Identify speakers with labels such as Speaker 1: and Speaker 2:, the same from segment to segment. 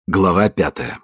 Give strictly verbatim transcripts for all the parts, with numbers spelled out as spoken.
Speaker 1: Глава пятая.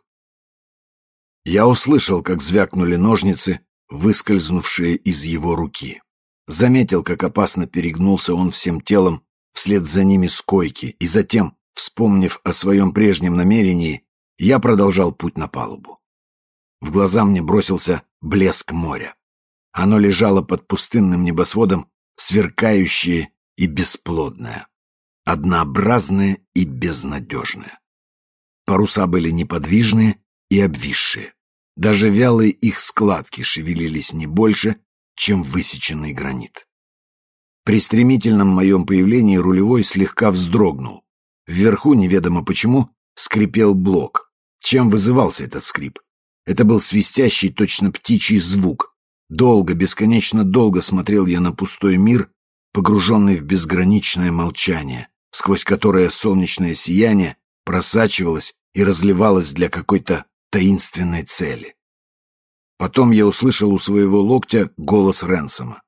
Speaker 1: Я услышал, как звякнули ножницы, выскользнувшие из его руки. Заметил, как опасно перегнулся он всем телом вслед за ними с койки, и затем, вспомнив о своем прежнем намерении, я продолжал путь на палубу. В глаза мне бросился блеск моря. Оно лежало под пустынным небосводом, сверкающее и бесплодное, однообразное и безнадежное. Паруса были неподвижные и обвисшие. Даже вялые их складки шевелились не больше, чем высеченный гранит. При стремительном моем появлении рулевой слегка вздрогнул. Вверху, неведомо почему, скрипел блок. Чем вызывался этот скрип? Это был свистящий, точно птичий звук. Долго, бесконечно долго смотрел я на пустой мир, погруженный в безграничное молчание, сквозь которое солнечное сияние просачивалось и разливалось для какой-то таинственной цели. Потом я услышал у своего локтя голос Ренсома.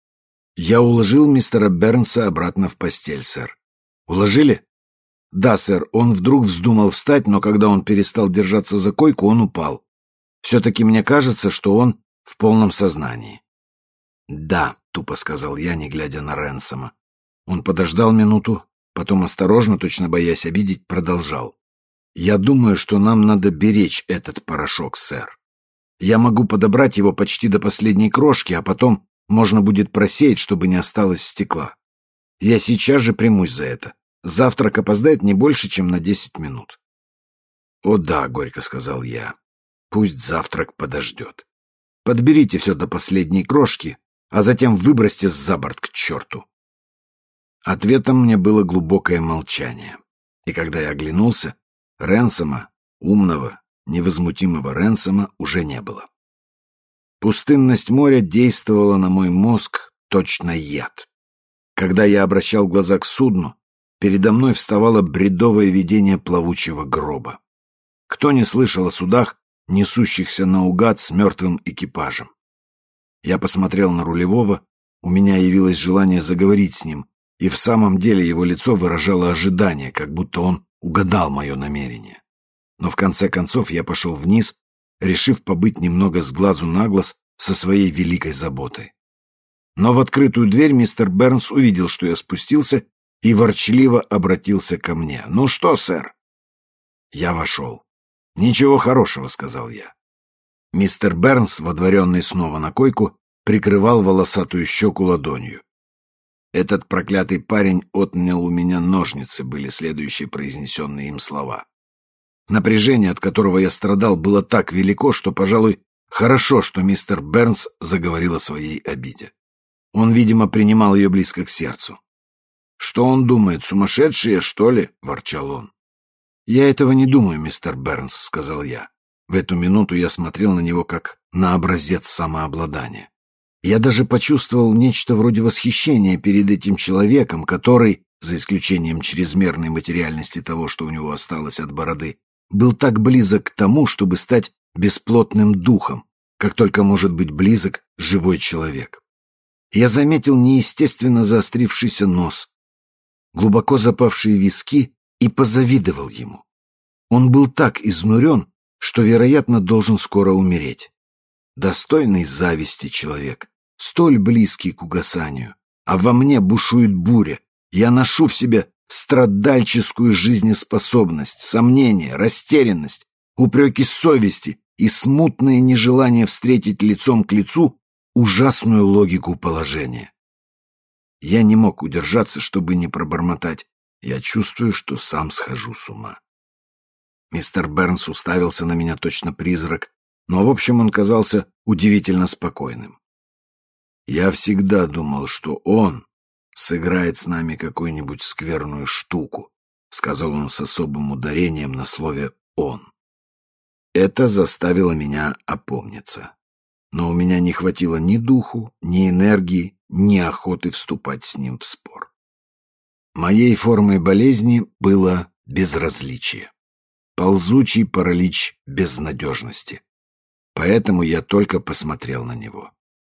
Speaker 1: «Я уложил мистера Бернса обратно в постель, сэр». «Уложили?» «Да, сэр. Он вдруг вздумал встать, но когда он перестал держаться за койку, он упал. Все-таки мне кажется, что он в полном сознании». «Да», — тупо сказал я, не глядя на Ренсома. Он подождал минуту, потом осторожно, точно боясь обидеть, продолжал. «Я думаю, что нам надо беречь этот порошок, сэр. Я могу подобрать его почти до последней крошки, а потом можно будет просеять, чтобы не осталось стекла. Я сейчас же примусь за это. Завтрак опоздает не больше, чем на десять минут». «О да», — горько сказал я, — «пусть завтрак подождет. Подберите все до последней крошки, а затем выбросьте за борт к черту». Ответом мне было глубокое молчание. И когда я оглянулся, Ренсома, умного, невозмутимого Ренсома, уже не было. Пустынность моря действовала на мой мозг точно яд. Когда я обращал глаза к судну, передо мной вставало бредовое видение плавучего гроба. Кто не слышал о судах, несущихся наугад с мертвым экипажем? Я посмотрел на рулевого, у меня явилось желание заговорить с ним, и в самом деле его лицо выражало ожидание, как будто он угадал мое намерение. Но в конце концов я пошел вниз, решив побыть немного с глазу на глаз со своей великой заботой. Но в открытую дверь мистер Бернс увидел, что я спустился, и ворчливо обратился ко мне. «Ну что, сэр?» Я вошел. «Ничего хорошего», — сказал я. Мистер Бернс, водворенный снова на койку, прикрывал волосатую щеку ладонью. «Этот проклятый парень отнял у меня ножницы», — были следующие произнесенные им слова. Напряжение, от которого я страдал, было так велико, что, пожалуй, хорошо, что мистер Бернс заговорил о своей обиде. Он, видимо, принимал ее близко к сердцу. «Что он думает, сумасшедшие, что ли?» — ворчал он. «Я этого не думаю, мистер Бернс», — сказал я. В эту минуту я смотрел на него как на образец самообладания. Я даже почувствовал нечто вроде восхищения перед этим человеком, который, за исключением чрезмерной материальности того, что у него осталось от бороды, был так близок к тому, чтобы стать бесплотным духом, как только может быть близок живой человек. Я заметил неестественно заострившийся нос, глубоко запавшие виски и позавидовал ему. Он был так изнурен, что, вероятно, должен скоро умереть. Достойный зависти человек, столь близкий к угасанию, а во мне бушует буря. Я ношу в себе страдальческую жизнеспособность, сомнения, растерянность, упреки совести и смутное нежелание встретить лицом к лицу ужасную логику положения. Я не мог удержаться, чтобы не пробормотать. Я чувствую, что сам схожу с ума. Мистер Бернс уставился на меня точно призрак, но в общем он казался удивительно спокойным. «Я всегда думал, что он сыграет с нами какую-нибудь скверную штуку», — сказал он с особым ударением на слове «он». Это заставило меня опомниться. Но у меня не хватило ни духу, ни энергии, ни охоты вступать с ним в спор. Моей формой болезни было безразличие, ползучий паралич безнадежности. Поэтому я только посмотрел на него.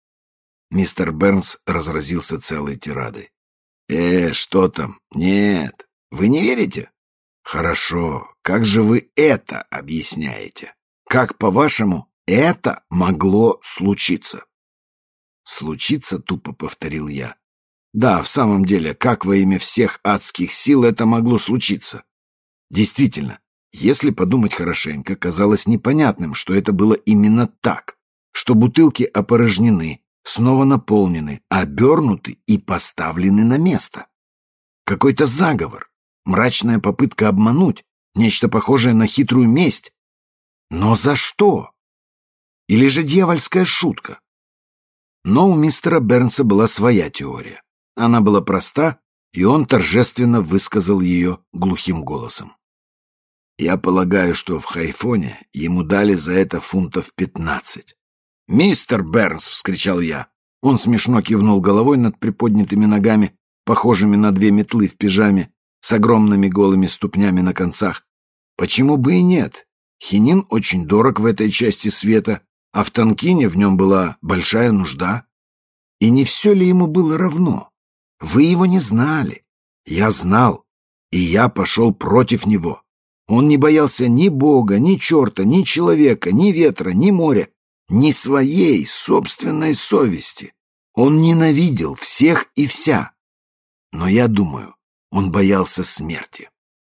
Speaker 1: Мистер Бернс разразился целой тирадой. «Э, что там? Нет. Вы не верите? Хорошо. как же вы это объясняете? Как, по-вашему, это могло случиться? Случиться, тупо повторил я. Да, в самом деле, как во имя всех адских сил это могло случиться? Действительно, если подумать хорошенько, казалось непонятным, что это было именно так, что бутылки опорожнены, снова наполнены, обернуты и поставлены на место. Какой-то заговор, мрачная попытка обмануть, нечто похожее на хитрую месть. Но за что? Или же дьявольская шутка? Но у мистера Бернса была своя теория. Она была проста, и он торжественно высказал ее глухим голосом. Я полагаю, что в Хайфоне ему дали за это фунтов пятнадцать. «Мистер Бернс!» — вскричал я. Он смешно кивнул головой над приподнятыми ногами, похожими на две метлы в пижаме, с огромными голыми ступнями на концах. Почему бы и нет? Хинин очень дорог в этой части света, а в Танкине в нем была большая нужда. И не все ли ему было равно? Вы его не знали. Я знал, и я пошел против него. Он не боялся ни Бога, ни черта, ни человека, ни ветра, ни моря, ни своей собственной совести. Он ненавидел всех и вся. Но я думаю, он боялся смерти.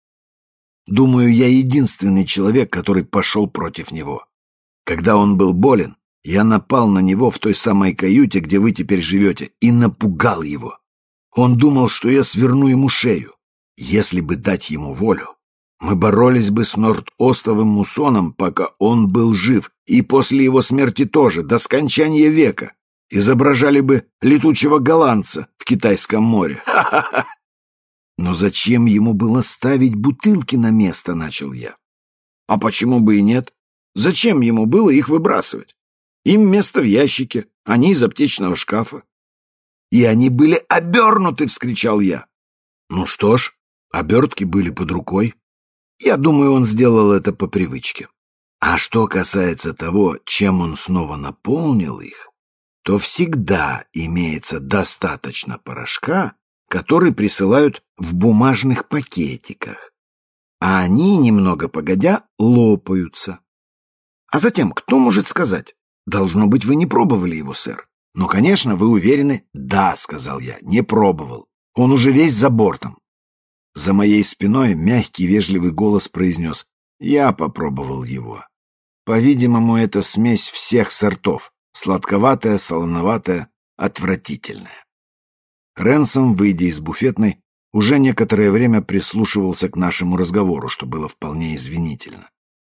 Speaker 1: Думаю, я единственный человек, который пошел против него. Когда он был болен, я напал на него в той самой каюте, где вы теперь живете, и напугал его. Он думал, что я сверну ему шею. Если бы дать ему волю, мы боролись бы с Норд-Остовым муссоном, пока он был жив, и после его смерти тоже, до скончания века. Изображали бы летучего голландца в Китайском море. Ха-ха-ха! Но зачем ему было ставить бутылки на место, начал я. А почему бы и нет? Зачем ему было их выбрасывать? Им место в ящике, они из аптечного шкафа. И они были обернуты, вскричал я. Ну что ж, обертки были под рукой. Я думаю, он сделал это по привычке. А что касается того, чем он снова наполнил их, то всегда имеется достаточно порошка, который присылают в бумажных пакетиках, а они, немного погодя, лопаются. А затем, кто может сказать? Должно быть, вы не пробовали его, сэр. Ну, конечно, вы уверены? Да, сказал я, не пробовал. Он уже весь за бортом. За моей спиной мягкий вежливый голос произнес: я попробовал его. По-видимому, это смесь всех сортов. Сладковатая, солоноватая, отвратительная. Ренсом, выйдя из буфетной, уже некоторое время прислушивался к нашему разговору, что было вполне извинительно.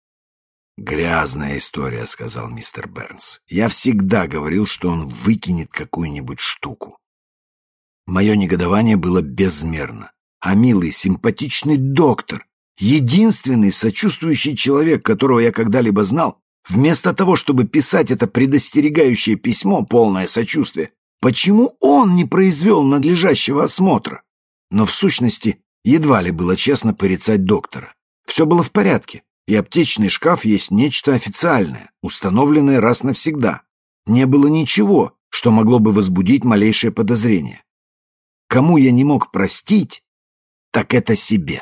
Speaker 1: «Грязная история», — сказал мистер Бернс. «Я всегда говорил, что он выкинет какую-нибудь штуку». Мое негодование было безмерно. А милый, симпатичный доктор, единственный сочувствующий человек, которого я когда-либо знал, вместо того, чтобы писать это предостерегающее письмо, полное сочувствия, почему он не произвел надлежащего осмотра? Но в сущности едва ли было честно порицать доктора. Все было в порядке, и аптечный шкаф есть нечто официальное, установленное раз навсегда. Не было ничего, что могло бы возбудить малейшее подозрение. Кому я не мог простить, так это себе.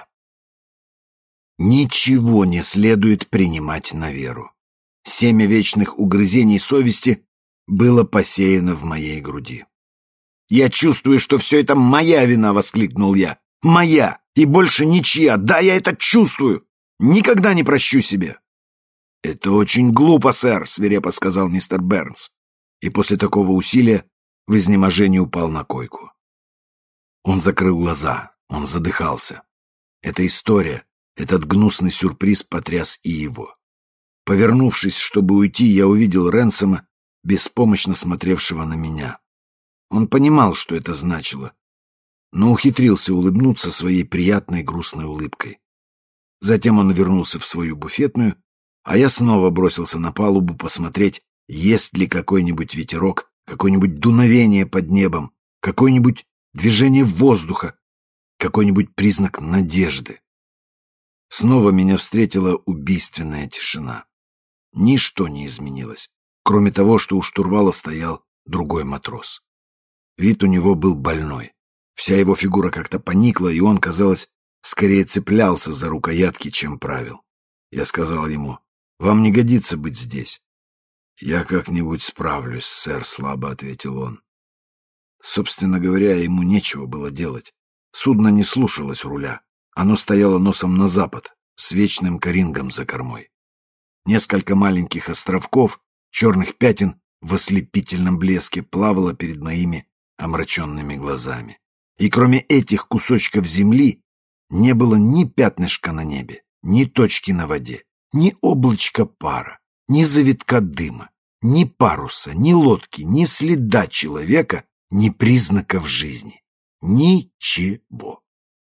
Speaker 1: Ничего не следует принимать на веру. Семя вечных угрызений совести было посеяно в моей груди. «Я чувствую, что все это моя вина!» — воскликнул я. «Моя! И больше ничья! Да, я это чувствую! Никогда не прощу себе!» «Это очень глупо, сэр!» — свирепо сказал мистер Бернс. И после такого усилия в изнеможении упал на койку. Он закрыл глаза, он задыхался. Эта история, этот гнусный сюрприз потряс и его. Повернувшись, чтобы уйти, я увидел Ренсома, беспомощно смотревшего на меня. Он понимал, что это значило, но ухитрился улыбнуться своей приятной грустной улыбкой. Затем он вернулся в свою буфетную, а я снова бросился на палубу посмотреть, есть ли какой-нибудь ветерок, какое-нибудь дуновение под небом, какое-нибудь движение воздуха, какой-нибудь признак надежды. Снова меня встретила убийственная тишина. Ничто не изменилось, кроме того, что у штурвала стоял другой матрос. Вид у него был больной. Вся его фигура как-то поникла, и он, казалось, скорее цеплялся за рукоятки, чем правил. Я сказал ему: «Вам не годится быть здесь». «Я как-нибудь справлюсь, сэр», — слабо ответил он. Собственно говоря, ему нечего было делать. Судно не слушалось руля. Оно стояло носом на запад, с вечным корингом за кормой. Несколько маленьких островков, черных пятен в ослепительном блеске плавало перед моими омраченными глазами. И кроме этих кусочков земли не было ни пятнышка на небе, ни точки на воде, ни облачка пара, ни завитка дыма, ни паруса, ни лодки, ни следа человека, ни признаков жизни. Ничего.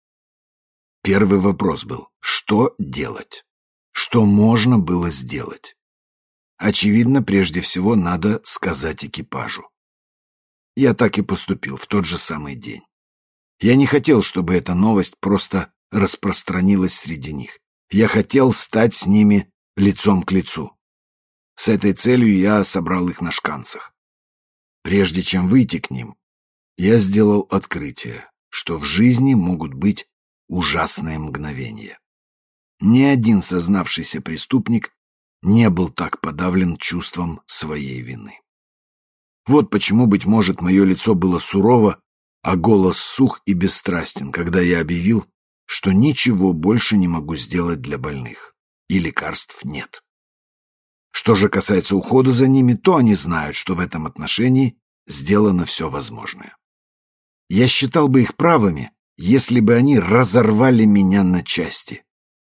Speaker 1: Первый вопрос был: что делать? Что можно было сделать? Очевидно, прежде всего надо сказать экипажу. Я так и поступил в тот же самый день. Я не хотел, чтобы эта новость просто распространилась среди них. Я хотел стать с ними лицом к лицу. С этой целью я собрал их на шканцах. Прежде чем выйти к ним, я сделал открытие, что в жизни могут быть ужасные мгновения. Ни один сознавшийся преступник не был так подавлен чувством своей вины. Вот почему, быть может, мое лицо было сурово, а голос сух и бесстрастен, когда я объявил, что ничего больше не могу сделать для больных, и лекарств нет. Что же касается ухода за ними, то они знают, что в этом отношении сделано все возможное. Я считал бы их правыми, если бы они разорвали меня на части.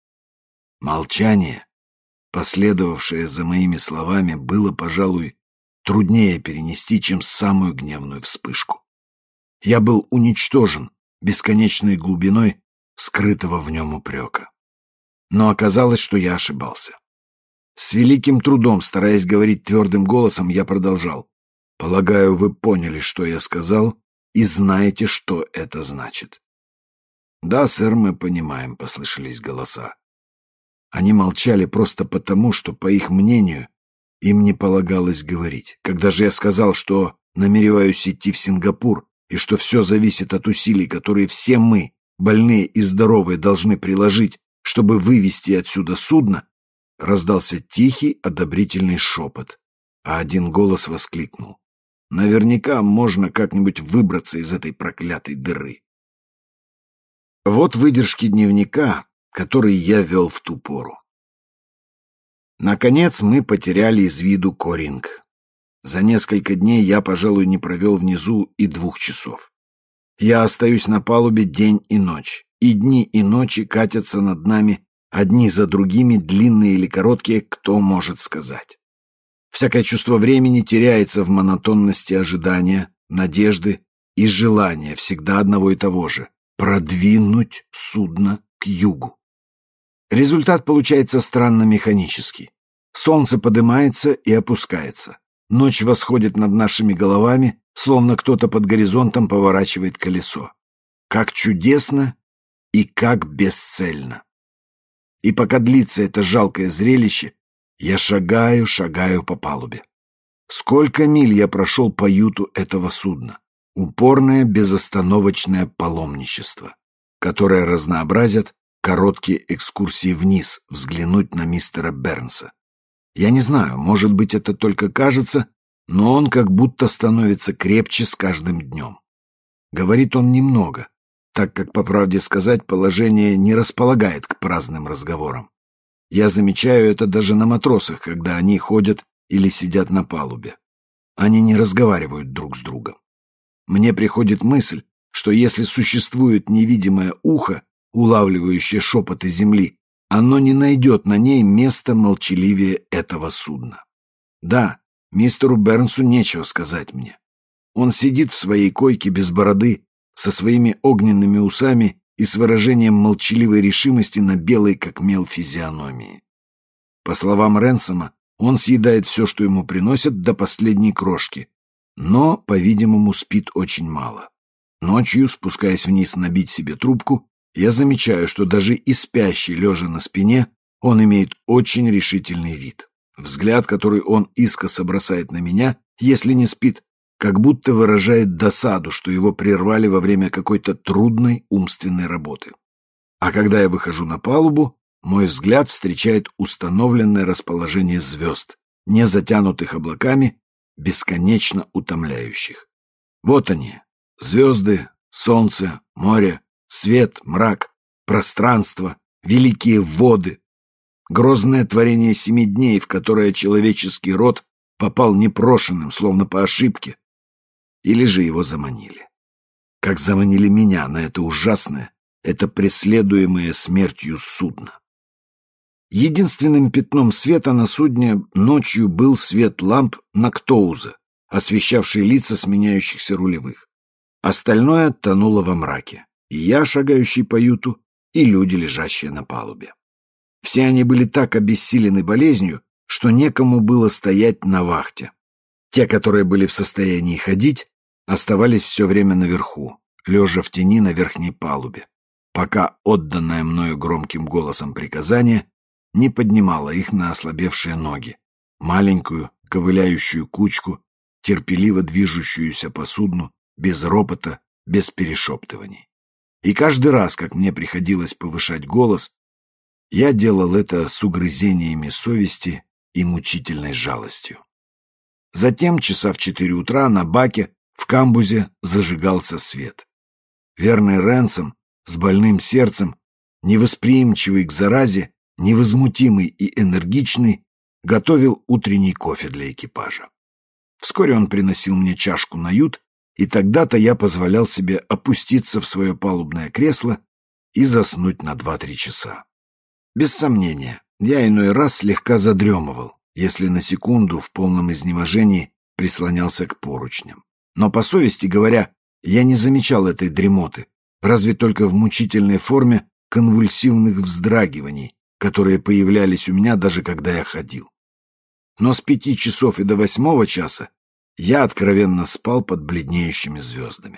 Speaker 1: Молчание, последовавшее за моими словами, было, пожалуй, труднее перенести, чем самую гневную вспышку. Я был уничтожен бесконечной глубиной скрытого в нем упрека. Но оказалось, что я ошибался. С великим трудом, стараясь говорить твердым голосом, я продолжал: «Полагаю, вы поняли, что я сказал, и знаете, что это значит». «Да, сэр, мы понимаем», — послышались голоса. Они молчали просто потому, что, по их мнению, им не полагалось говорить. Когда же я сказал, что намереваюсь идти в Сингапур, и что все зависит от усилий, которые все мы, больные и здоровые, должны приложить, чтобы вывести отсюда судно, раздался тихий одобрительный шепот, а один голос воскликнул: «Наверняка можно как-нибудь выбраться из этой проклятой дыры». Вот выдержки дневника, который я вел в ту пору. Наконец мы потеряли из виду Коринг. За несколько дней я, пожалуй, не провел внизу и двух часов. Я остаюсь на палубе день и ночь, и дни и ночи катятся над нами одни за другими, длинные или короткие, кто может сказать. Всякое чувство времени теряется в монотонности ожидания, надежды и желания всегда одного и того же — продвинуть судно к югу. Результат получается странно механический. Солнце поднимается и опускается. Ночь восходит над нашими головами, словно кто-то под горизонтом поворачивает колесо. Как чудесно и как бесцельно. И пока длится это жалкое зрелище, я шагаю, шагаю по палубе. Сколько миль я прошел по юту этого судна. Упорное, безостановочное паломничество, которое разнообразят короткие экскурсии вниз, взглянуть на мистера Бернса. Я не знаю, может быть, это только кажется, но он как будто становится крепче с каждым днем. Говорит он немного, так как, по правде сказать, положение не располагает к праздным разговорам. Я замечаю это даже на матросах, когда они ходят или сидят на палубе. Они не разговаривают друг с другом. Мне приходит мысль, что если существует невидимое ухо, улавливающее шепоты земли, оно не найдет на ней места молчаливее этого судна. Да, мистеру Бернсу нечего сказать мне. Он сидит в своей койке без бороды, со своими огненными усами и с выражением молчаливой решимости на белой как мел физиономии. По словам Ренсома, он съедает все, что ему приносят, до последней крошки, но, по-видимому, спит очень мало. Ночью, спускаясь вниз набить себе трубку, я замечаю, что даже и спящий, лежа на спине, он имеет очень решительный вид. Взгляд, который он искоса бросает на меня, если не спит, как будто выражает досаду, что его прервали во время какой-то трудной умственной работы. А когда я выхожу на палубу, мой взгляд встречает установленное расположение звезд, не затянутых облаками, бесконечно утомляющих. Вот они, звезды, солнце, море, свет, мрак, пространство, великие воды, грозное творение семи дней, в которое человеческий род попал непрошенным, словно по ошибке, или же его заманили. Как заманили меня на это ужасное, это преследуемое смертью судно. Единственным пятном света на судне ночью был свет ламп Нактоуза, освещавший лица сменяющихся рулевых. Остальное тонуло во мраке, и я, шагающий по юту, и люди, лежащие на палубе. Все они были так обессилены болезнью, что некому было стоять на вахте. Те, которые были в состоянии ходить, оставались все время наверху, лежа в тени на верхней палубе, пока отданное мною громким голосом приказание не поднимало их на ослабевшие ноги, маленькую ковыляющую кучку, терпеливо движущуюся по судну, без ропота, без перешептываний. И каждый раз, как мне приходилось повышать голос, я делал это с угрызениями совести и мучительной жалостью. Затем, часа в четыре утра, на баке в камбузе зажигался свет. Верный Ренсом, с больным сердцем, невосприимчивый к заразе, невозмутимый и энергичный, готовил утренний кофе для экипажа. Вскоре он приносил мне чашку на ют, и тогда-то я позволял себе опуститься в свое палубное кресло и заснуть на два-три часа. Без сомнения, я иной раз слегка задремывал, если на секунду в полном изнеможении прислонялся к поручням. Но, по совести говоря, я не замечал этой дремоты, разве только в мучительной форме конвульсивных вздрагиваний, которые появлялись у меня даже когда я ходил. Но с пяти часов и до восьмого часа я откровенно спал под бледнеющими звездами.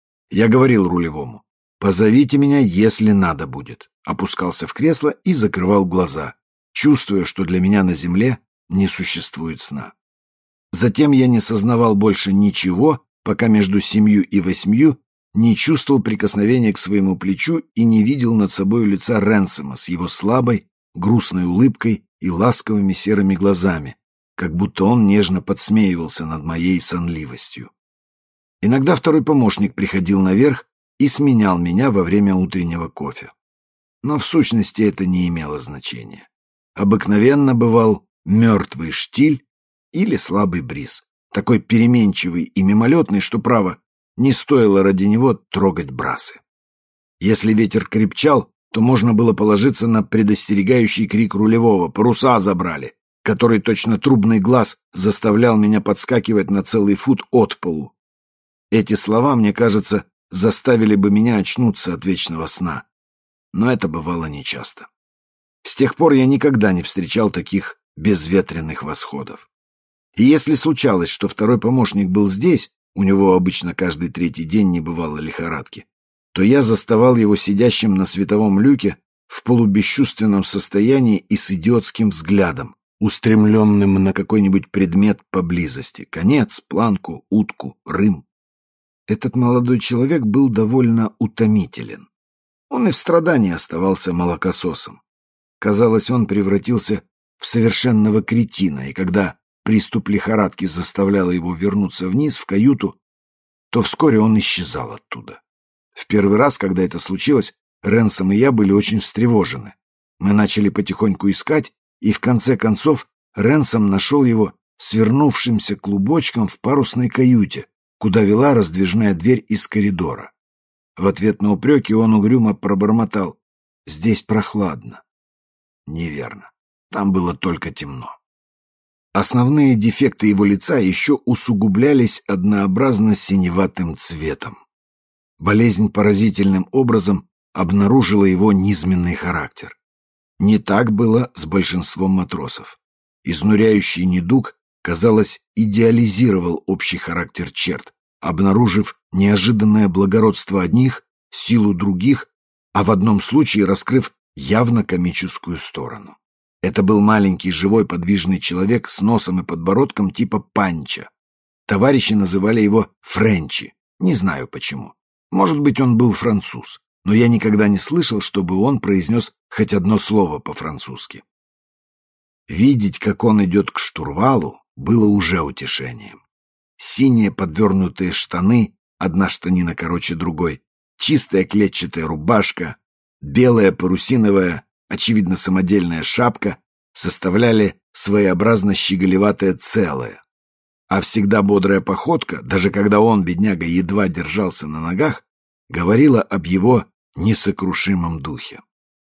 Speaker 1: Я говорил рулевому: «Позовите меня, если надо будет», опускался в кресло и закрывал глаза, чувствуя, что для меня на земле не существует сна. Затем я не сознавал больше ничего, пока между семью и восьмью не чувствовал прикосновения к своему плечу и не видел над собой лица Ренсома с его слабой, грустной улыбкой и ласковыми серыми глазами, как будто он нежно подсмеивался над моей сонливостью. Иногда второй помощник приходил наверх и сменял меня во время утреннего кофе. Но в сущности это не имело значения. Обыкновенно бывал мертвый штиль или слабый бриз, такой переменчивый и мимолетный, что, право, не стоило ради него трогать брасы. Если ветер крепчал, то можно было положиться на предостерегающий крик рулевого: «Паруса забрали!», который точно трубный глаз заставлял меня подскакивать на целый фут от полу. Эти слова, мне кажется, заставили бы меня очнуться от вечного сна. Но это бывало нечасто. С тех пор я никогда не встречал таких безветренных восходов. И если случалось, что второй помощник был здесь, у него обычно каждый третий день не бывало лихорадки, то я заставал его сидящим на световом люке в полубесчувственном состоянии и с идиотским взглядом, устремленным на какой-нибудь предмет поблизости: конец, планку, утку, рым. Этот молодой человек был довольно утомителен. Он и в страдании оставался молокососом. Казалось, он превратился в совершенного кретина, и когда приступ лихорадки заставлял его вернуться вниз в каюту, то вскоре он исчезал оттуда. В первый раз, когда это случилось, Ренсом и я были очень встревожены. Мы начали потихоньку искать, и в конце концов Ренсом нашел его свернувшимся клубочком в парусной каюте, куда вела раздвижная дверь из коридора. В ответ на упреки он угрюмо пробормотал: «Здесь прохладно». Неверно. Там было только темно. Основные дефекты его лица еще усугублялись однообразно синеватым цветом. Болезнь поразительным образом обнаружила его низменный характер. Не так было с большинством матросов. Изнуряющий недуг, казалось, идеализировал общий характер черт, обнаружив неожиданное благородство одних, силу других, а в одном случае раскрыв явно комическую сторону. Это был маленький живой подвижный человек с носом и подбородком типа Панча. Товарищи называли его Френчи, не знаю почему. Может быть, он был француз, но я никогда не слышал, чтобы он произнес хоть одно слово по-французски. Видеть, как он идет к штурвалу, было уже утешением. Синие подвернутые штаны, одна штанина короче другой, чистая клетчатая рубашка, белая парусиновая, очевидно самодельная шапка составляли своеобразно щеголеватое целое. А всегда бодрая походка, даже когда он, бедняга, едва держался на ногах, говорила об его несокрушимом духе.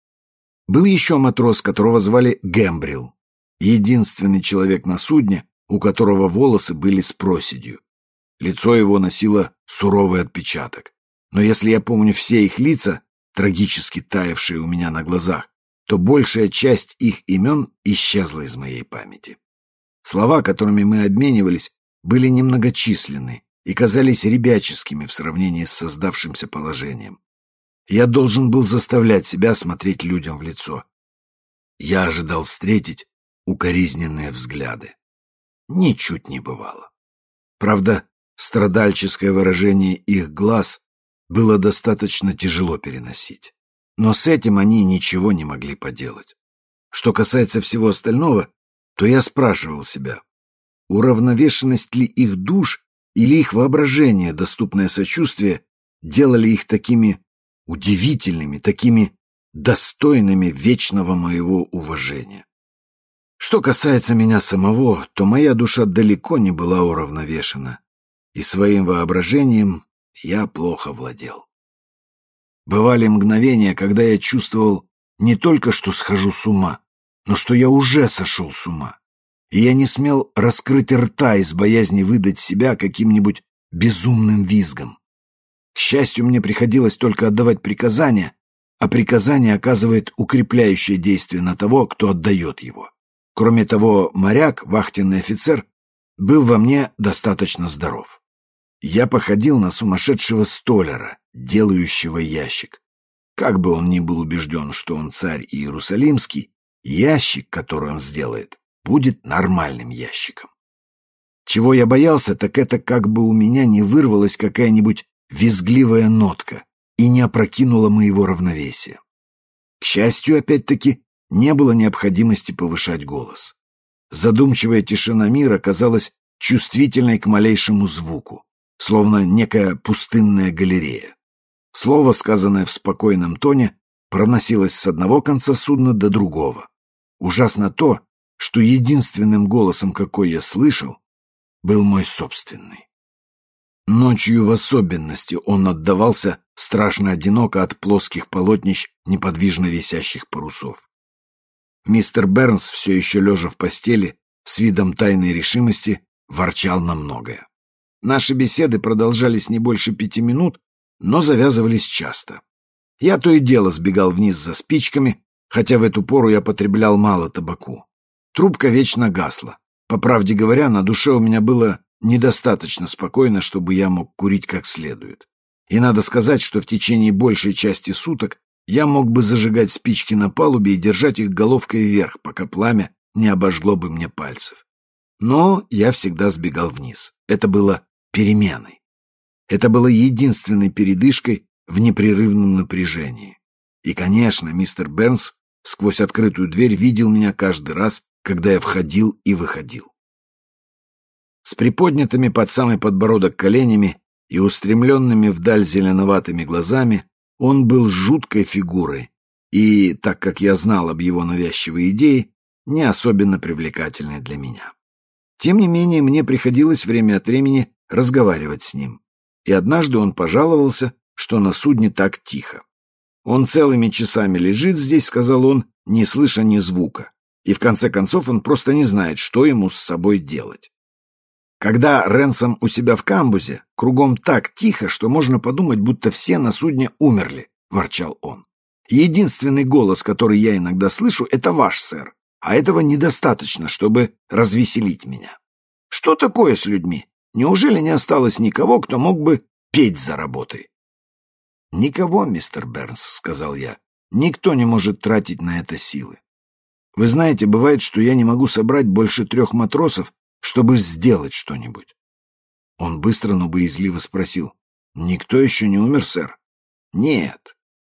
Speaker 1: Был еще матрос, которого звали Гэмбрил, единственный человек на судне, у которого волосы были с проседью. Лицо его носило суровый отпечаток. Но если я помню все их лица, трагически таявшие у меня на глазах, то большая часть их имен исчезла из моей памяти. Слова, которыми мы обменивались, были немногочисленны и казались ребяческими в сравнении с создавшимся положением. Я должен был заставлять себя смотреть людям в лицо. Я ожидал встретить укоризненные взгляды. Ничуть не бывало. Правда, страдальческое выражение их глаз было достаточно тяжело переносить. Но с этим они ничего не могли поделать. Что касается всего остального, то я спрашивал себя, уравновешенность ли их душ или их воображение, доступное сочувствие, делали их такими удивительными, такими достойными вечного моего уважения. Что касается меня самого, то моя душа далеко не была уравновешена, и своим воображением я плохо владел. Бывали мгновения, когда я чувствовал не только, что схожу с ума, но что я уже сошел с ума, и я не смел раскрыть рта из боязни выдать себя каким-нибудь безумным визгом. К счастью, мне приходилось только отдавать приказания, а приказание оказывает укрепляющее действие на того, кто отдает его. Кроме того, моряк, вахтенный офицер, был во мне достаточно здоров. Я походил на сумасшедшего столяра, делающего ящик. Как бы он ни был убежден, что он царь иерусалимский, ящик, который он сделает, будет нормальным ящиком. Чего я боялся, так это как бы у меня не вырвалась какая-нибудь визгливая нотка и не опрокинула моего равновесия. К счастью, опять-таки, не было необходимости повышать голос. Задумчивая тишина мира казалась чувствительной к малейшему звуку, словно некая пустынная галерея. Слово, сказанное в спокойном тоне, проносилось с одного конца судна до другого. Ужасно то, что единственным голосом, какой я слышал, был мой собственный. Ночью в особенности он отдавался страшно одиноко от плоских полотнищ неподвижно висящих парусов. Мистер Бернс, все еще лежа в постели, с видом тайной решимости, ворчал на многое. Наши беседы продолжались не больше пяти минут, но завязывались часто. Я то и дело сбегал вниз за спичками, хотя в эту пору я потреблял мало табаку. Трубка вечно гасла. По правде говоря, на душе у меня было недостаточно спокойно, чтобы я мог курить как следует. И надо сказать, что в течение большей части суток я мог бы зажигать спички на палубе и держать их головкой вверх, пока пламя не обожгло бы мне пальцев. Но я всегда сбегал вниз. Это было переменой. Это было единственной передышкой в непрерывном напряжении. И, конечно, мистер Бернс сквозь открытую дверь видел меня каждый раз, когда я входил и выходил. С приподнятыми под самый подбородок коленями и устремленными вдаль зеленоватыми глазами он был жуткой фигурой и, так как я знал об его навязчивой идее, не особенно привлекательной для меня. Тем не менее, мне приходилось время от времени разговаривать с ним, и однажды он пожаловался, что на судне так тихо. «Он целыми часами лежит здесь», — сказал он, не слыша ни звука, и в конце концов он просто не знает, что ему с собой делать. Когда Ренсом у себя в камбузе, кругом так тихо, что можно подумать, будто все на судне умерли, — ворчал он. Единственный голос, который я иногда слышу, — это ваш, сэр, а этого недостаточно, чтобы развеселить меня. Что такое с людьми? Неужели не осталось никого, кто мог бы петь за работой? Никого, мистер Бернс, — сказал я, — никто не может тратить на это силы. Вы знаете, бывает, что я не могу собрать больше трех матросов, чтобы сделать что-нибудь. Он быстро, но боязливо спросил: «Никто еще не умер, сэр?» «Нет.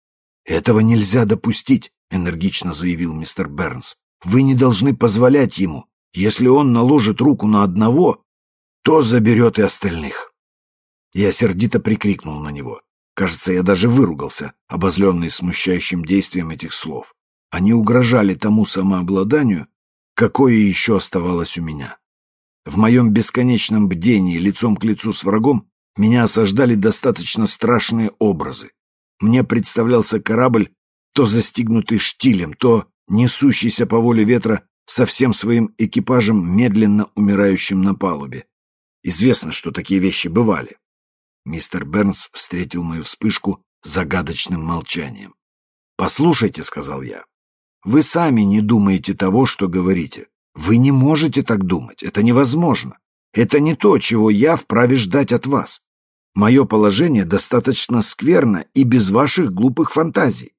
Speaker 1: «Этого нельзя допустить», — энергично заявил мистер Бернс. «Вы не должны позволять ему. Если он наложит руку на одного, то заберет и остальных». Я сердито прикрикнул на него. Кажется, я даже выругался, обозленный смущающим действием этих слов. Они угрожали тому самообладанию, какое еще оставалось у меня. В моем бесконечном бдении лицом к лицу с врагом меня осаждали достаточно страшные образы. Мне представлялся корабль, то застигнутый штилем, то несущийся по воле ветра со всем своим экипажем, медленно умирающим на палубе. Известно, что такие вещи бывали. Мистер Бернс встретил мою вспышку загадочным молчанием. «Послушайте», — сказал я, — «вы сами не думаете того, что говорите. Вы не можете так думать. Это невозможно. Это не то, чего я вправе ждать от вас. Мое положение достаточно скверно и без ваших глупых фантазий».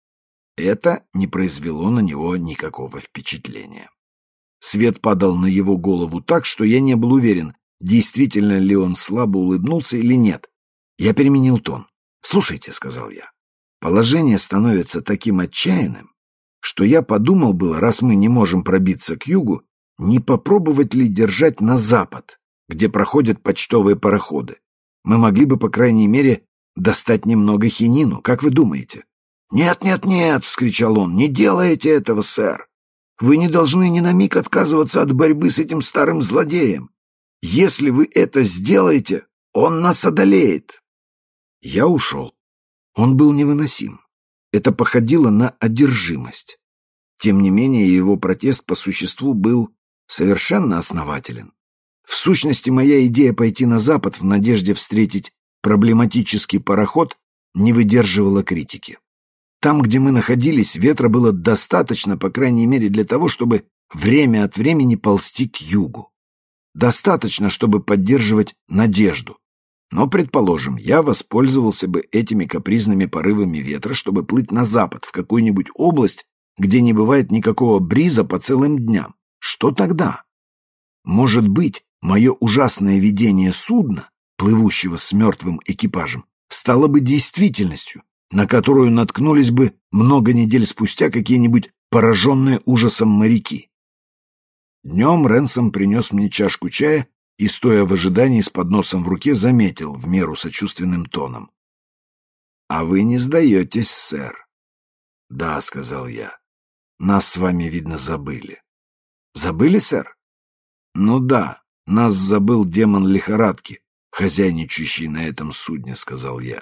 Speaker 1: Это не произвело на него никакого впечатления. Свет падал на его голову так, что я не был уверен, действительно ли он слабо улыбнулся или нет. Я переменил тон. «Слушайте», — сказал я, — «положение становится таким отчаянным, что я подумал было, раз мы не можем пробиться к югу, не попробовать ли держать на запад, где проходят почтовые пароходы. Мы могли бы, по крайней мере, достать немного хинину. Как вы думаете?» «Нет, нет, нет!» — вскричал он. «Не делайте этого, сэр! Вы не должны ни на миг отказываться от борьбы с этим старым злодеем. Если вы это сделаете, он нас одолеет!» Я ушел. Он был невыносим. Это походило на одержимость. Тем не менее, его протест по существу был совершенно основателен. В сущности, моя идея пойти на запад в надежде встретить проблематический пароход не выдерживала критики. Там, где мы находились, ветра было достаточно, по крайней мере, для того, чтобы время от времени ползти к югу. Достаточно, чтобы поддерживать надежду. Но, предположим, я воспользовался бы этими капризными порывами ветра, чтобы плыть на запад, в какую-нибудь область, где не бывает никакого бриза по целым дням. Что тогда? Может быть, мое ужасное видение судна, плывущего с мертвым экипажем, стало бы действительностью, на которую наткнулись бы много недель спустя какие-нибудь пораженные ужасом моряки. Днем Ренсом принес мне чашку чая и, стоя в ожидании с подносом в руке, заметил в меру сочувственным тоном: «А вы не сдаетесь, сэр». «Да», — сказал я, — «нас с вами, видно, забыли». «Забыли, сэр?» «Ну да, нас забыл демон лихорадки, хозяйничающий на этом судне», — сказал я.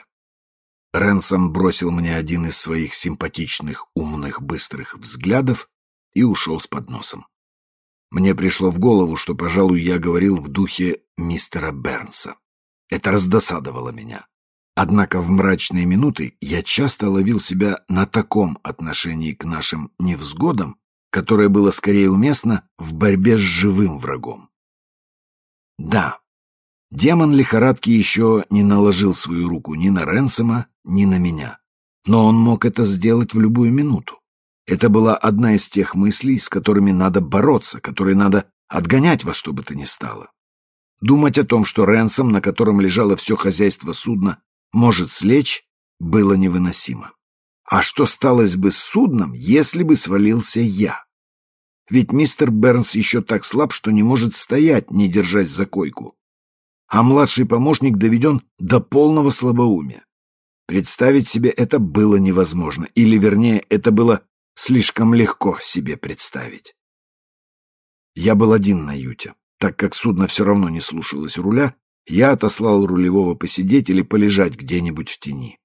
Speaker 1: Ренсом бросил мне один из своих симпатичных, умных, быстрых взглядов и ушел с подносом. Мне пришло в голову, что, пожалуй, я говорил в духе мистера Бернса. Это раздосадовало меня. Однако в мрачные минуты я часто ловил себя на таком отношении к нашим невзгодам, которое было скорее уместно в борьбе с живым врагом. Да, демон лихорадки еще не наложил свою руку ни на Ренсома, ни на меня. Но он мог это сделать в любую минуту. Это была одна из тех мыслей, с которыми надо бороться, которые надо отгонять во что бы то ни стало. Думать о том, что Ренсом, на котором лежало все хозяйство судна, может слечь, было невыносимо. А что сталось бы с судном, если бы свалился я? Ведь мистер Бернс еще так слаб, что не может стоять, не держась за койку. А младший помощник доведен до полного слабоумия. Представить себе это было невозможно, или, вернее, это было слишком легко себе представить. Я был один на юте. Так как судно все равно не слушалось руля, я отослал рулевого посидеть или полежать где-нибудь в тени.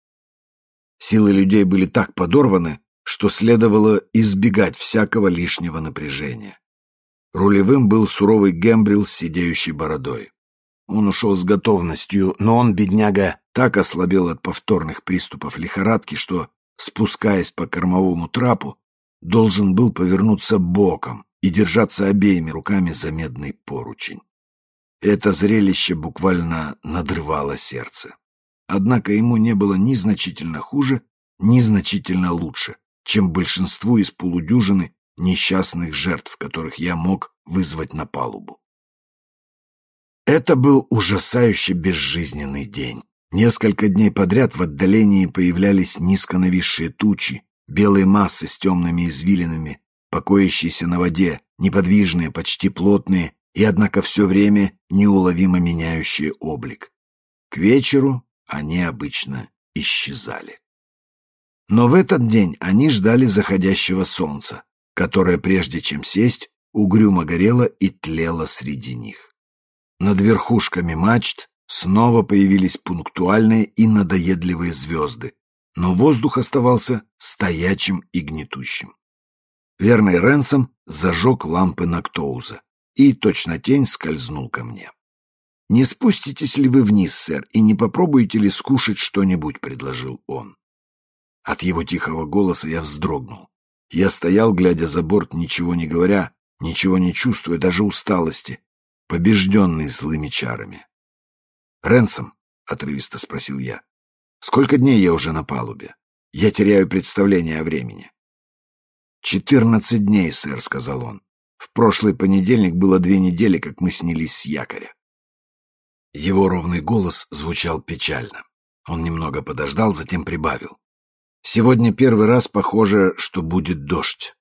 Speaker 1: Силы людей были так подорваны, что следовало избегать всякого лишнего напряжения. Рулевым был суровый Гэмбрил с сидеющей бородой. Он ушел с готовностью, но он, бедняга, так ослабел от повторных приступов лихорадки, что, спускаясь по кормовому трапу, должен был повернуться боком и держаться обеими руками за медный поручень. Это зрелище буквально надрывало сердце. Однако ему не было ни значительно хуже, ни значительно лучше, чем большинству из полудюжины несчастных жертв, которых я мог вызвать на палубу. Это был ужасающе безжизненный день. Несколько дней подряд в отдалении появлялись низко нависшие тучи, белые массы с темными извилинами, покоящиеся на воде, неподвижные, почти плотные, и, однако, все время неуловимо меняющие облик. К вечеру они обычно исчезали. Но в этот день они ждали заходящего солнца, которое, прежде чем сесть, угрюмо горело и тлело среди них. Над верхушками мачт снова появились пунктуальные и надоедливые звезды, но воздух оставался стоячим и гнетущим. Верный Ренсом зажег лампы Нактоуза, и точно тень скользнул ко мне. «Не спуститесь ли вы вниз, сэр, и не попробуете ли скушать что-нибудь?» — предложил он. От его тихого голоса я вздрогнул. Я стоял, глядя за борт, ничего не говоря, ничего не чувствуя, даже усталости, побежденный злыми чарами. «Ренсом», — отрывисто спросил я, — «сколько дней я уже на палубе? Я теряю представление о времени». «Четырнадцать дней, сэр», — сказал он. «В прошлый понедельник было две недели, как мы снялись с якоря». Его ровный голос звучал печально. Он немного подождал, затем прибавил. «Сегодня первый раз похоже, что будет дождь».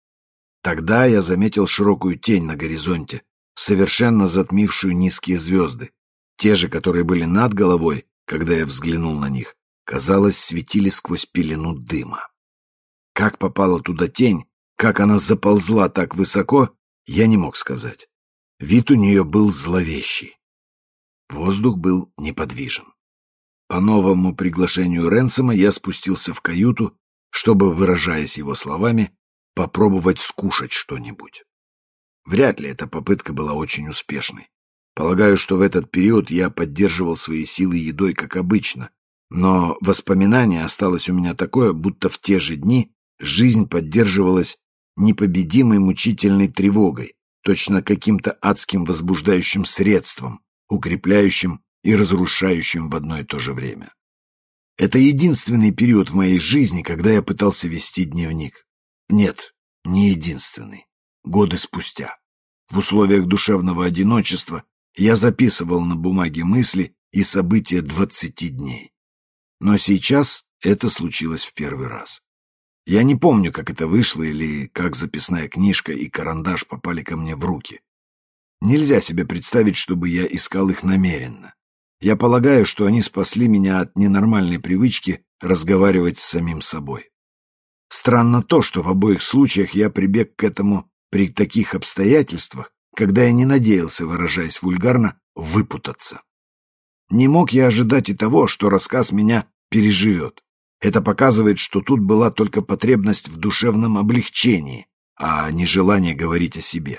Speaker 1: Тогда я заметил широкую тень на горизонте, совершенно затмившую низкие звезды. Те же, которые были над головой, когда я взглянул на них, казалось, светили сквозь пелену дыма. Как попала туда тень, как она заползла так высоко, я не мог сказать. Вид у нее был зловещий. Воздух был неподвижен. По новому приглашению Ренсома я спустился в каюту, чтобы, выражаясь его словами, попробовать скушать что-нибудь. Вряд ли эта попытка была очень успешной. Полагаю, что в этот период я поддерживал свои силы едой, как обычно, но воспоминание осталось у меня такое, будто в те же дни жизнь поддерживалась непобедимой мучительной тревогой, точно каким-то адским возбуждающим средством, укрепляющим и разрушающим в одно и то же время. Это единственный период в моей жизни, когда я пытался вести дневник. Нет, не единственный. Годы спустя. В условиях душевного одиночества я записывал на бумаге мысли и события двадцати дней. Но сейчас это случилось в первый раз. Я не помню, как это вышло или как записная книжка и карандаш попали ко мне в руки. Нельзя себе представить, чтобы я искал их намеренно. Я полагаю, что они спасли меня от ненормальной привычки разговаривать с самим собой. Странно то, что в обоих случаях я прибег к этому при таких обстоятельствах, когда я не надеялся, выражаясь вульгарно, выпутаться. Не мог я ожидать и того, что рассказ меня переживет. Это показывает, что тут была только потребность в душевном облегчении, а не желание говорить о себе.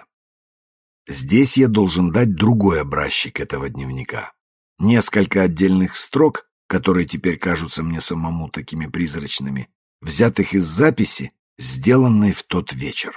Speaker 1: Здесь я должен дать другой образчик этого дневника. Несколько отдельных строк, которые теперь кажутся мне самому такими призрачными, взятых из записи, сделанной в тот вечер.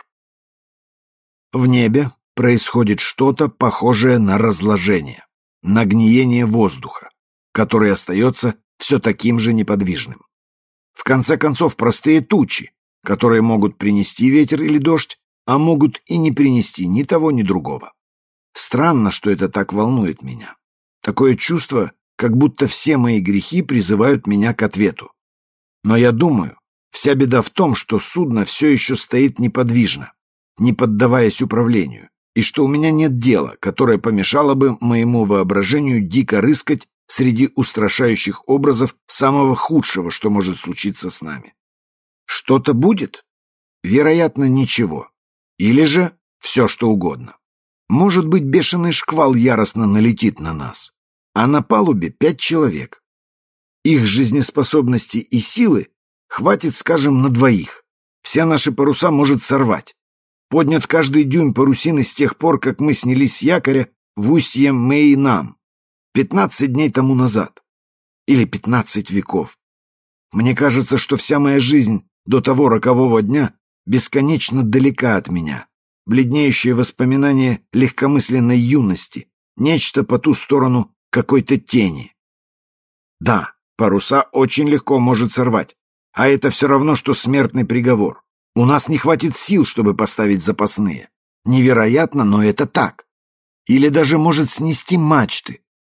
Speaker 1: В небе происходит что-то похожее на разложение, на гниение воздуха, который остается все таким же неподвижным. В конце концов, простые тучи, которые могут принести ветер или дождь, а могут и не принести ни того, ни другого. Странно, что это так волнует меня. Такое чувство, как будто все мои грехи призывают меня к ответу. Но я думаю, вся беда в том, что судно все еще стоит неподвижно, не поддаваясь управлению, и что у меня нет дела, которое помешало бы моему воображению дико рыскать среди устрашающих образов самого худшего, что может случиться с нами. Что-то будет? Вероятно, ничего. Или же все, что угодно. Может быть, бешеный шквал яростно налетит на нас, а на палубе пять человек. Их жизнеспособности и силы хватит, скажем, на двоих. Все наши паруса может сорвать. Поднят каждый дюйм парусины с тех пор, как мы снялись с якоря в устье Мэйнам, пятнадцать дней тому назад. Или пятнадцать веков. Мне кажется, что вся моя жизнь до того рокового дня бесконечно далека от меня. Бледнеющее воспоминание легкомысленной юности, нечто по ту сторону какой-то тени. Да, паруса очень легко может сорвать, а это все равно, что смертный приговор. У нас не хватит сил, чтобы поставить запасные. Невероятно, но это так. Или даже может снести мачты.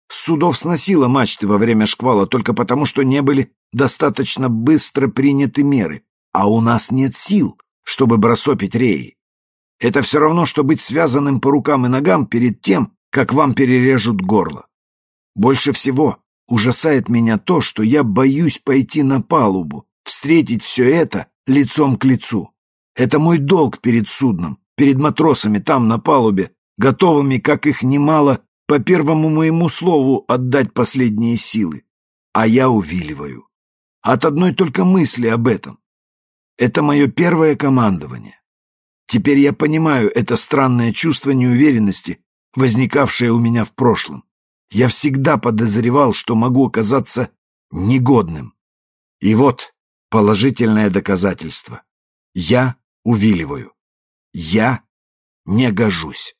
Speaker 1: С судов сносило мачты во время шквала только потому, что не были достаточно быстро приняты меры, а у нас нет сил, чтобы бросопить реи. Это все равно, что быть связанным по рукам и ногам перед тем, как вам перережут горло. Больше всего ужасает меня то, что я боюсь пойти на палубу, встретить все это лицом к лицу. Это мой долг перед судном, перед матросами там на палубе, готовыми, как их немало, по первому моему слову отдать последние силы. А я увиливаю. От одной только мысли об этом. Это мое первое командование. Теперь я понимаю это странное чувство неуверенности, возникавшее у меня в прошлом. Я всегда подозревал, что могу оказаться негодным. И вот положительное доказательство. Я увиливаю. Я не гожусь.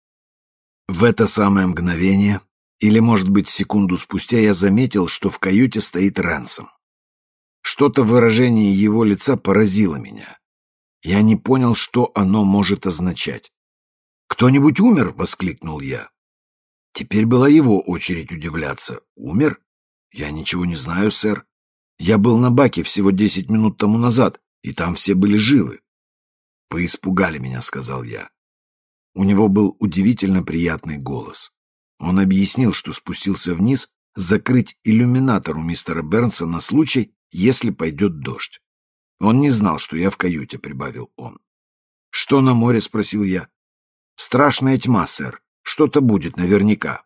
Speaker 1: В это самое мгновение, или, может быть, секунду спустя, я заметил, что в каюте стоит Рэнсом. Что-то в выражении его лица поразило меня. Я не понял, что оно может означать. «Кто-нибудь умер?» — воскликнул я. Теперь была его очередь удивляться. «Умер? Я ничего не знаю, сэр. Я был на баке всего десять минут тому назад, и там все были живы». «Вы испугали меня», — сказал я. У него был удивительно приятный голос. Он объяснил, что спустился вниз закрыть иллюминатор у мистера Бернса на случай, если пойдет дождь. Он не знал, что я в каюте, — прибавил он. «Что на море?» — спросил я. «Страшная тьма, сэр. Что-то будет наверняка».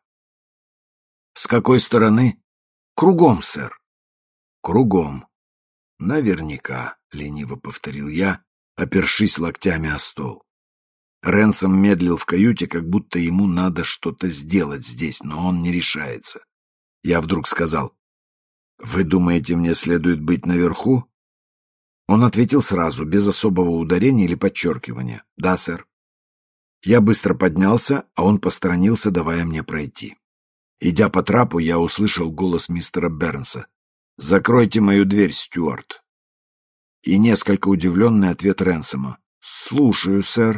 Speaker 1: «С какой стороны?» «Кругом, сэр». «Кругом. Наверняка», — лениво повторил я, опершись локтями о стол. Рэнсом медлил в каюте, как будто ему надо что-то сделать здесь, но он не решается. Я вдруг сказал: «Вы думаете, мне следует быть наверху?» Он ответил сразу, без особого ударения или подчеркивания: «Да, сэр». Я быстро поднялся, а он посторонился, давая мне пройти. Идя по трапу, я услышал голос мистера Бернса: «Закройте мою дверь, Стюарт». И несколько удивленный ответ Рэнсома: «Слушаю, сэр».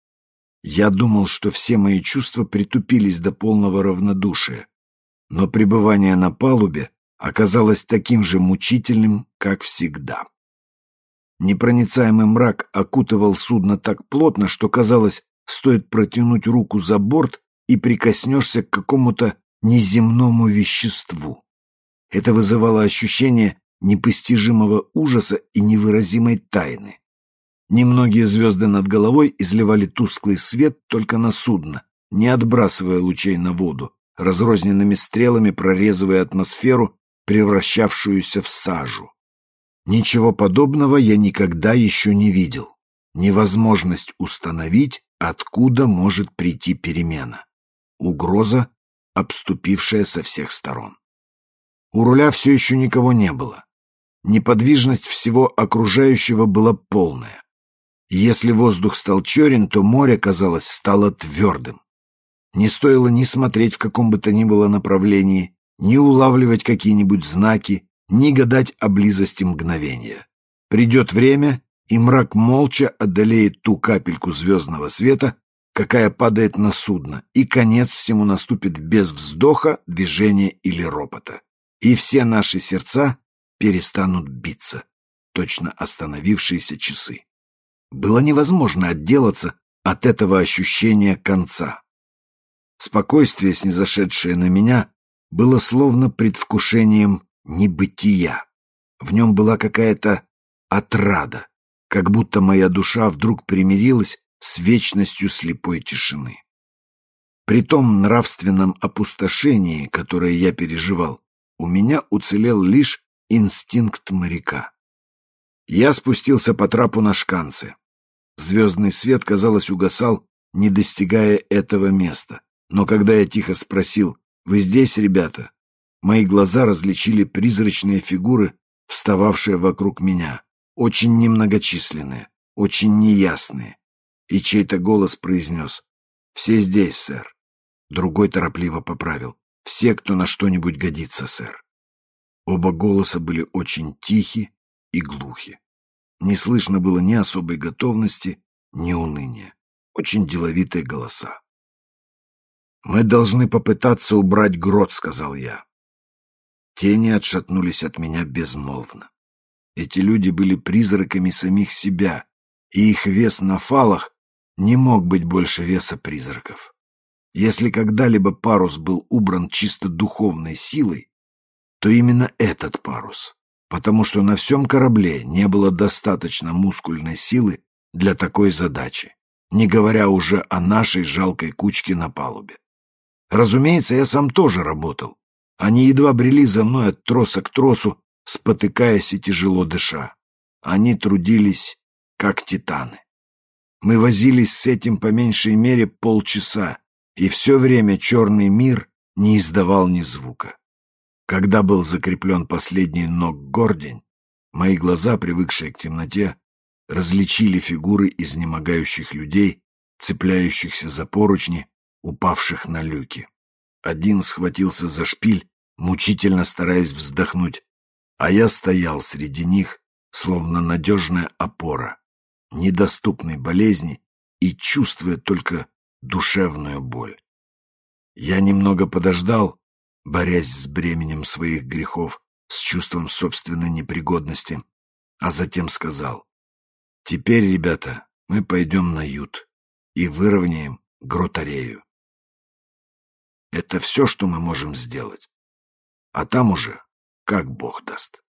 Speaker 1: Я думал, что все мои чувства притупились до полного равнодушия, но пребывание на палубе оказалось таким же мучительным, как всегда. Непроницаемый мрак окутывал судно так плотно, что казалось, стоит протянуть руку за борт и прикоснешься к какому-то неземному веществу. Это вызывало ощущение непостижимого ужаса и невыразимой тайны. Немногие звезды над головой изливали тусклый свет только на судно, не отбрасывая лучей на воду, разрозненными стрелами прорезывая атмосферу, превращавшуюся в сажу. Ничего подобного я никогда еще не видел. Невозможность установить, откуда может прийти перемена. Угроза, обступившая со всех сторон. У руля все еще никого не было. Неподвижность всего окружающего была полная. Если воздух стал черен, то море, казалось, стало твердым. Не стоило ни смотреть в каком бы то ни было направлении, ни улавливать какие-нибудь знаки, ни гадать о близости мгновения. Придет время, и мрак молча одолеет ту капельку звездного света, какая падает на судно, и конец всему наступит без вздоха, движения или ропота. И все наши сердца перестанут биться, точно остановившиеся часы. Было невозможно отделаться от этого ощущения конца. Спокойствие, снизошедшее на меня, было словно предвкушением небытия. В нем была какая-то отрада, как будто моя душа вдруг примирилась с вечностью слепой тишины. При том нравственном опустошении, которое я переживал, у меня уцелел лишь инстинкт моряка. Я спустился по трапу на шканцы. Звездный свет, казалось, угасал, не достигая этого места. Но когда я тихо спросил: «Вы здесь, ребята?», мои глаза различили призрачные фигуры, встававшие вокруг меня, очень немногочисленные, очень неясные. И чей-то голос произнес: «Все здесь, сэр». Другой торопливо поправил: «Все, кто на что-нибудь годится, сэр». Оба голоса были очень тихи и глухи. Не слышно было ни особой готовности, ни уныния. Очень деловитые голоса. «Мы должны попытаться убрать грот», — сказал я. Тени отшатнулись от меня безмолвно. Эти люди были призраками самих себя, и их вес на фалах не мог быть больше веса призраков. Если когда-либо парус был убран чисто духовной силой, то именно этот парус, потому что на всем корабле не было достаточно мускульной силы для такой задачи, не говоря уже о нашей жалкой кучке на палубе. Разумеется, я сам тоже работал. Они едва брели за мной от троса к тросу, спотыкаясь и тяжело дыша. Они трудились, как титаны. Мы возились с этим по меньшей мере полчаса, и все время черный мир не издавал ни звука. Когда был закреплен последний ног-гордень, мои глаза, привыкшие к темноте, различили фигуры изнемогающих людей, цепляющихся за поручни, упавших на люки. Один схватился за шпиль, мучительно стараясь вздохнуть, а я стоял среди них, словно надежная опора, недоступной болезни и чувствуя только душевную боль. Я немного подождал, борясь с бременем своих грехов, с чувством собственной непригодности, а затем сказал: «Теперь, ребята, мы пойдем на ют и выровняем гротарею. Это все, что мы можем сделать. А там уже как Бог даст».